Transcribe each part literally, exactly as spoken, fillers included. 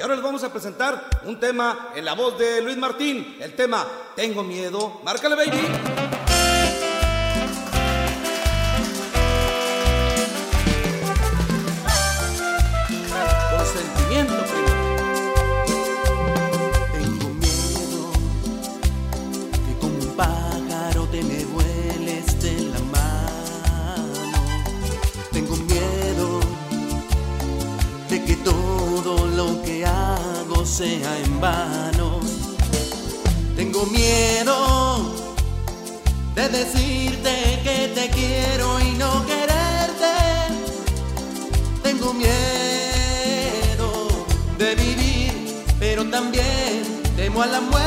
ahora les vamos a presentar un tema en la voz de Luis Martín, el tema Tengo Miedo. Márcale, baby. Con sentimiento, primo. Tengo miedo que como un pájaro te me vueles de la mano. Tengo miedo de que todo lo que hago sea en vano. Tengo miedo de decirte que te quiero y no quererte. Tengo miedo de vivir, pero también temo a la muerte.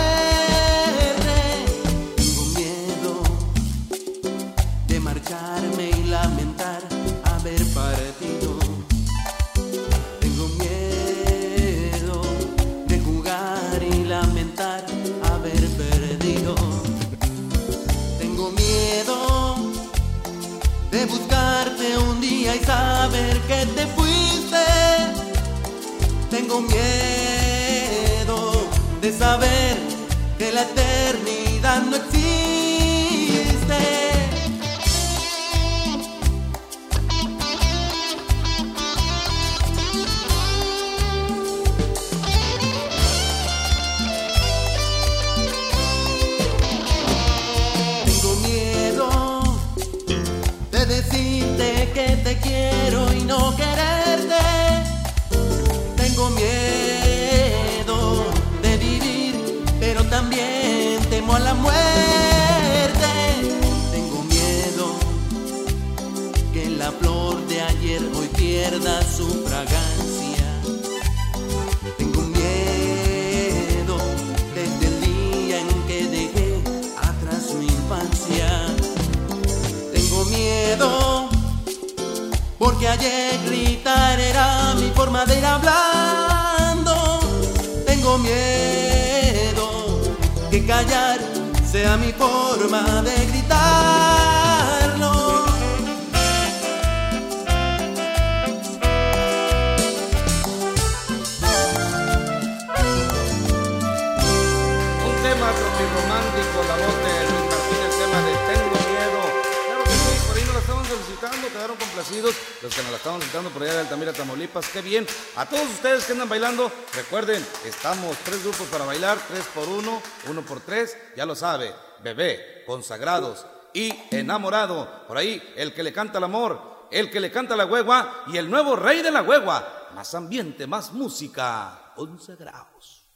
Tengo miedo de marcharme y lamentar haber partido. Tengo miedo de jugar y lamentar haber perdido. Tengo miedo de buscarte un día y saber que te fuiste. Tengo miedo de saber que la eternidad no existe. Tengo miedo de decirte que te quiero y no quererte. Tengo miedo de vivir, pero también temo a la muerte. Tengo miedo que la flor de ayer hoy pierda su fragancia. Tengo miedo desde el día en que dejé atrás mi infancia. Tengo miedo porque ayer gritar era mi forma de ir hablando. Tengo miedo que callar sea mi forma de gritarlo. Un tema romántico, la voz de Luis Martín, el tema de Tengo Miedo. Claro que sí, por ahí nos la estaban solicitando, quedaron complacidos los que nos la estaban solicitando por allá de Altamira, Tamaulipas. Qué bien. A todos ustedes que andan bailando, recuerden, estamos tres grupos para bailar, tres por uno, uno por tres, ya lo sabe, Bebé, Consagrados y Enamorado. Por ahí, el que le canta el amor, el que le canta la huegua y el nuevo rey de la huegua. Más ambiente, más música, Consagrados.